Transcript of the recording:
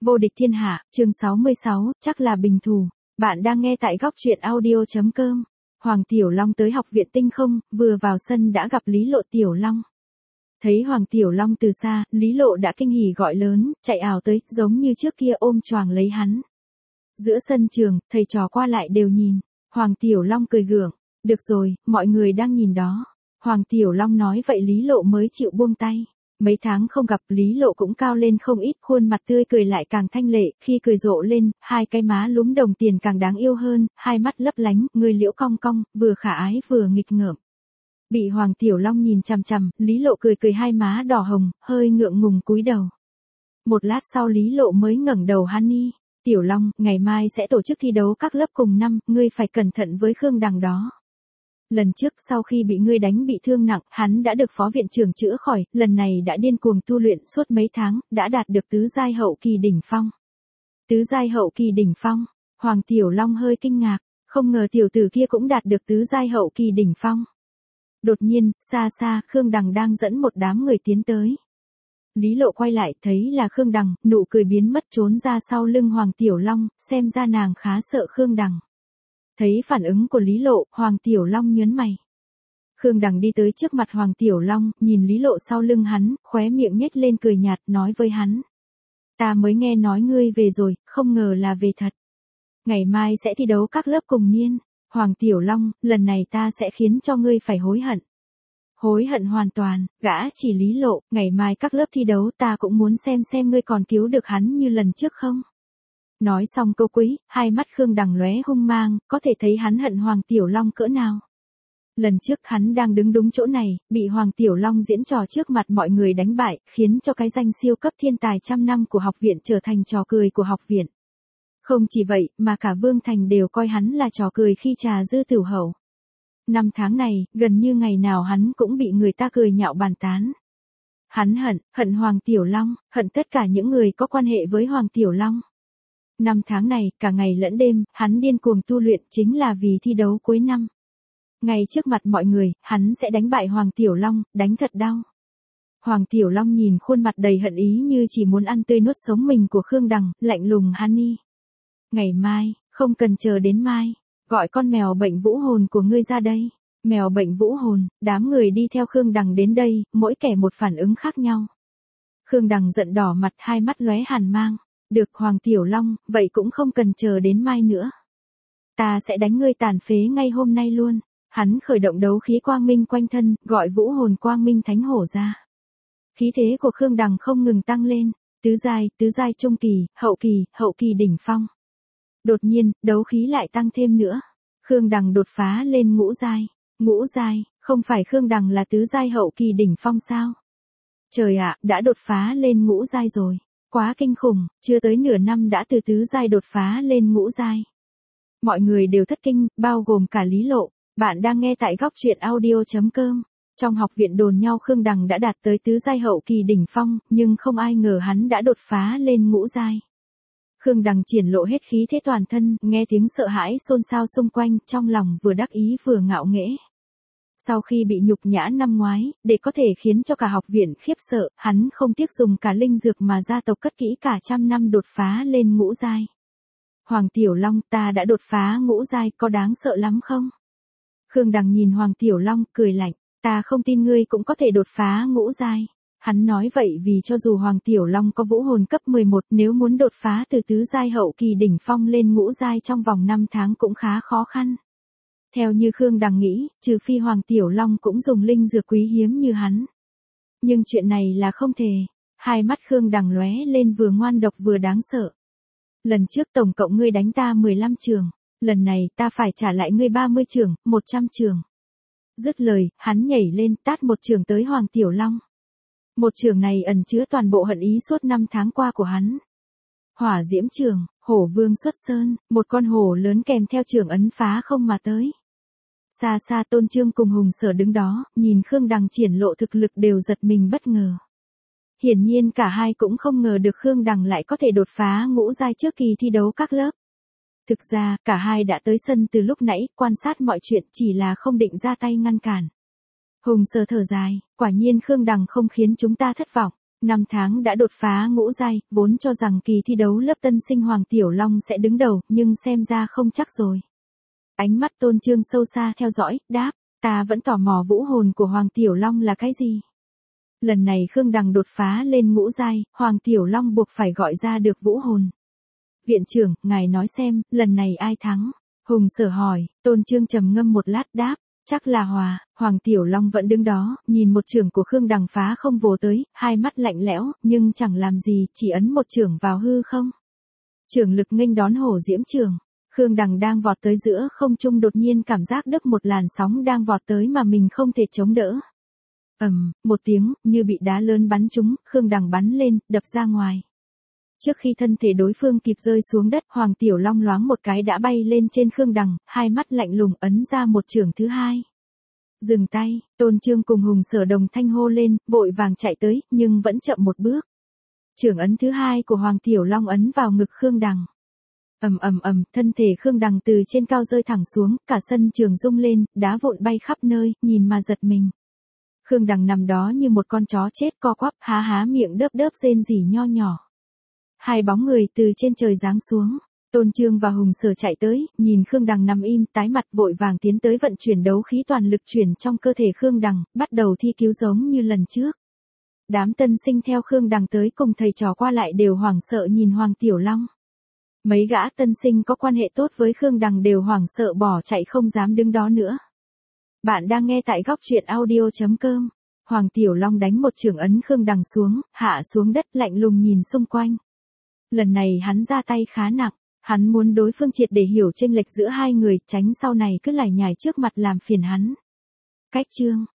Vô địch thiên hạ, chương 66, chắc là bình thù. Bạn đang nghe tại góc truyện audio.com. Hoàng Tiểu Long tới học viện Tinh Không, vừa vào sân đã gặp Lý Lộ Tiểu Long. Thấy Hoàng Tiểu Long từ xa, Lý Lộ đã kinh hỉ gọi lớn, chạy ảo tới, giống như trước kia ôm choàng lấy hắn. Giữa sân trường, thầy trò qua lại đều nhìn. Hoàng Tiểu Long cười gượng, được rồi, mọi người đang nhìn đó. Hoàng Tiểu Long nói vậy Lý Lộ mới chịu buông tay. Mấy tháng không gặp Lý Lộ cũng cao lên không ít, khuôn mặt tươi cười lại càng thanh lệ, khi cười rộ lên, hai cái má lúm đồng tiền càng đáng yêu hơn, hai mắt lấp lánh, người liễu cong cong, vừa khả ái vừa nghịch ngợm. Bị Hoàng Tiểu Long nhìn chằm chằm, Lý Lộ cười cười hai má đỏ hồng, hơi ngượng ngùng cúi đầu. Một lát sau Lý Lộ mới ngẩng đầu Honey, Tiểu Long, ngày mai sẽ tổ chức thi đấu các lớp cùng năm, ngươi phải cẩn thận với Khương Đằng đó. Lần trước sau khi bị ngươi đánh bị thương nặng, hắn đã được phó viện trưởng chữa khỏi, lần này đã điên cuồng tu luyện suốt mấy tháng, đã đạt được tứ giai hậu kỳ đỉnh phong. Tứ giai hậu kỳ đỉnh phong, Hoàng Tiểu Long hơi kinh ngạc, không ngờ tiểu tử kia cũng đạt được tứ giai hậu kỳ đỉnh phong. Đột nhiên, xa xa, Khương Đằng đang dẫn một đám người tiến tới. Lý Lộ quay lại, thấy là Khương Đằng, nụ cười biến mất trốn ra sau lưng Hoàng Tiểu Long, xem ra nàng khá sợ Khương Đằng. Thấy phản ứng của Lý Lộ, Hoàng Tiểu Long nhớn mày. Khương Đằng đi tới trước mặt Hoàng Tiểu Long, nhìn Lý Lộ sau lưng hắn, khóe miệng nhếch lên cười nhạt, nói với hắn. Ta mới nghe nói ngươi về rồi, không ngờ là về thật. Ngày mai sẽ thi đấu các lớp cùng niên. Hoàng Tiểu Long, lần này ta sẽ khiến cho ngươi phải hối hận. Hối hận hoàn toàn, gã chỉ Lý Lộ, ngày mai các lớp thi đấu ta cũng muốn xem ngươi còn cứu được hắn như lần trước không. Nói xong câu cuối, hai mắt Khương Đằng lóe hung mang, có thể thấy hắn hận Hoàng Tiểu Long cỡ nào. Lần trước hắn đang đứng đúng chỗ này, bị Hoàng Tiểu Long diễn trò trước mặt mọi người đánh bại, khiến cho cái danh siêu cấp thiên tài trăm năm của học viện trở thành trò cười của học viện. Không chỉ vậy, mà cả Vương Thành đều coi hắn là trò cười khi trà dư tửu hậu. 5 tháng này, gần như ngày nào hắn cũng bị người ta cười nhạo bàn tán. Hắn hận Hoàng Tiểu Long, hận tất cả những người có quan hệ với Hoàng Tiểu Long. 5 tháng này, cả ngày lẫn đêm, hắn điên cuồng tu luyện chính là vì thi đấu cuối năm. Ngay trước mặt mọi người, hắn sẽ đánh bại Hoàng Tiểu Long, đánh thật đau. Hoàng Tiểu Long nhìn khuôn mặt đầy hận ý như chỉ muốn ăn tươi nuốt sống mình của Khương Đằng, lạnh lùng Honey. Ngày mai, không cần chờ đến mai, gọi con mèo bệnh vũ hồn của ngươi ra đây. Mèo bệnh vũ hồn, đám người đi theo Khương Đằng đến đây, mỗi kẻ một phản ứng khác nhau. Khương Đằng giận đỏ mặt, hai mắt lóe hàn mang. Được Hoàng Tiểu Long, vậy cũng không cần chờ đến mai nữa. Ta sẽ đánh ngươi tàn phế ngay hôm nay luôn. Hắn khởi động đấu khí quang minh quanh thân, gọi vũ hồn quang minh thánh hổ ra. Khí thế của Khương Đằng không ngừng tăng lên, tứ giai trung kỳ, hậu kỳ đỉnh phong. Đột nhiên, đấu khí lại tăng thêm nữa. Khương Đằng đột phá lên ngũ giai, không phải Khương Đằng là tứ giai hậu kỳ đỉnh phong sao? Trời ạ, đã đột phá lên ngũ giai rồi. Quá kinh khủng, chưa tới nửa năm đã từ tứ giai đột phá lên ngũ giai. Mọi người đều thất kinh, bao gồm cả Lý Lộ. Bạn đang nghe tại góc truyện audio.com. Trong học viện đồn nhau Khương Đằng đã đạt tới tứ giai hậu kỳ đỉnh phong, nhưng không ai ngờ hắn đã đột phá lên ngũ giai. Khương Đằng triển lộ hết khí thế toàn thân, nghe tiếng sợ hãi xôn xao xung quanh, trong lòng vừa đắc ý vừa ngạo nghễ. Sau khi bị nhục nhã năm ngoái, để có thể khiến cho cả học viện khiếp sợ, hắn không tiếc dùng cả linh dược mà gia tộc cất kỹ cả trăm năm đột phá lên ngũ giai. Hoàng Tiểu Long, ta đã đột phá ngũ giai, có đáng sợ lắm không? Khương Đằng nhìn Hoàng Tiểu Long, cười lạnh, ta không tin ngươi cũng có thể đột phá ngũ giai. Hắn nói vậy vì cho dù Hoàng Tiểu Long có vũ hồn cấp 11, nếu muốn đột phá từ tứ giai hậu kỳ đỉnh phong lên ngũ giai trong vòng 5 tháng cũng khá khó khăn. Theo như Khương Đằng nghĩ, trừ phi Hoàng Tiểu Long cũng dùng linh dược quý hiếm như hắn. Nhưng chuyện này là không thể. Hai mắt Khương Đằng lóe lên vừa ngoan độc vừa đáng sợ. Lần trước tổng cộng ngươi đánh ta 15 trường. Lần này ta phải trả lại ngươi 30 trường, 100 trường. Dứt lời, hắn nhảy lên tát một trường tới Hoàng Tiểu Long. Một trường này ẩn chứa toàn bộ hận ý suốt 5 tháng qua của hắn. Hỏa diễm trường, hổ vương xuất sơn, một con hổ lớn kèm theo trường ấn phá không mà tới. Xa xa Tôn Trương cùng Hùng Sở đứng đó, nhìn Khương Đằng triển lộ thực lực đều giật mình bất ngờ. Hiển nhiên cả hai cũng không ngờ được Khương Đằng lại có thể đột phá ngũ giai trước kỳ thi đấu các lớp. Thực ra, cả hai đã tới sân từ lúc nãy, quan sát mọi chuyện chỉ là không định ra tay ngăn cản. Hùng Sở thở dài, quả nhiên Khương Đằng không khiến chúng ta thất vọng. Năm tháng đã đột phá ngũ giai, vốn cho rằng kỳ thi đấu lớp tân sinh Hoàng Tiểu Long sẽ đứng đầu, nhưng xem ra không chắc rồi. Ánh mắt Tôn Trương sâu xa theo dõi, đáp, ta vẫn tò mò vũ hồn của Hoàng Tiểu Long là cái gì. Lần này Khương Đằng đột phá lên ngũ giai, Hoàng Tiểu Long buộc phải gọi ra được vũ hồn. Viện trưởng, ngài nói xem, lần này ai thắng? Hùng Sở hỏi. Tôn Trương trầm ngâm một lát đáp, chắc là Hòa. Hoàng Tiểu Long vẫn đứng đó, nhìn một chưởng của Khương Đằng phá không vồ tới, hai mắt lạnh lẽo, nhưng chẳng làm gì, chỉ ấn một chưởng vào hư không. Chưởng lực nghênh đón hổ diễm chưởng. Khương Đằng đang vọt tới giữa không trung, đột nhiên cảm giác đứt một làn sóng đang vọt tới mà mình không thể chống đỡ. Một tiếng, như bị đá lớn bắn trúng, Khương Đằng bắn lên, đập ra ngoài. Trước khi thân thể đối phương kịp rơi xuống đất, Hoàng Tiểu Long loáng một cái đã bay lên trên Khương Đằng, hai mắt lạnh lùng ấn ra một chưởng thứ hai. Dừng tay, Tôn Trương cùng Hùng Sở đồng thanh hô lên, vội vàng chạy tới, nhưng vẫn chậm một bước. Chưởng ấn thứ hai của Hoàng Tiểu Long ấn vào ngực Khương Đằng. Thân thể Khương Đằng từ trên cao rơi thẳng xuống, cả sân trường rung lên, đá vụn bay khắp nơi, nhìn mà giật mình. Khương Đằng nằm đó như một con chó chết co quắp, há miệng đớp rên rỉ nho nhỏ. Hai bóng người từ trên trời giáng xuống. Tôn Trương và Hùng Sở chạy tới, nhìn Khương Đằng nằm im, tái mặt vội vàng tiến tới vận chuyển đấu khí toàn lực chuyển trong cơ thể Khương Đằng, bắt đầu thi cứu giống như lần trước. Đám tân sinh theo Khương Đằng tới cùng thầy trò qua lại đều hoảng sợ nhìn Hoàng Tiểu Long. Mấy gã tân sinh có quan hệ tốt với Khương Đằng đều hoảng sợ bỏ chạy không dám đứng đó nữa. Bạn đang nghe tại góc truyện audio.com. Hoàng Tiểu Long đánh một chưởng ấn Khương Đằng xuống, hạ xuống đất lạnh lùng nhìn xung quanh. Lần này hắn ra tay khá nặng, hắn muốn đối phương triệt để hiểu chênh lệch giữa hai người, tránh sau này cứ lải nhải trước mặt làm phiền hắn. Cách chương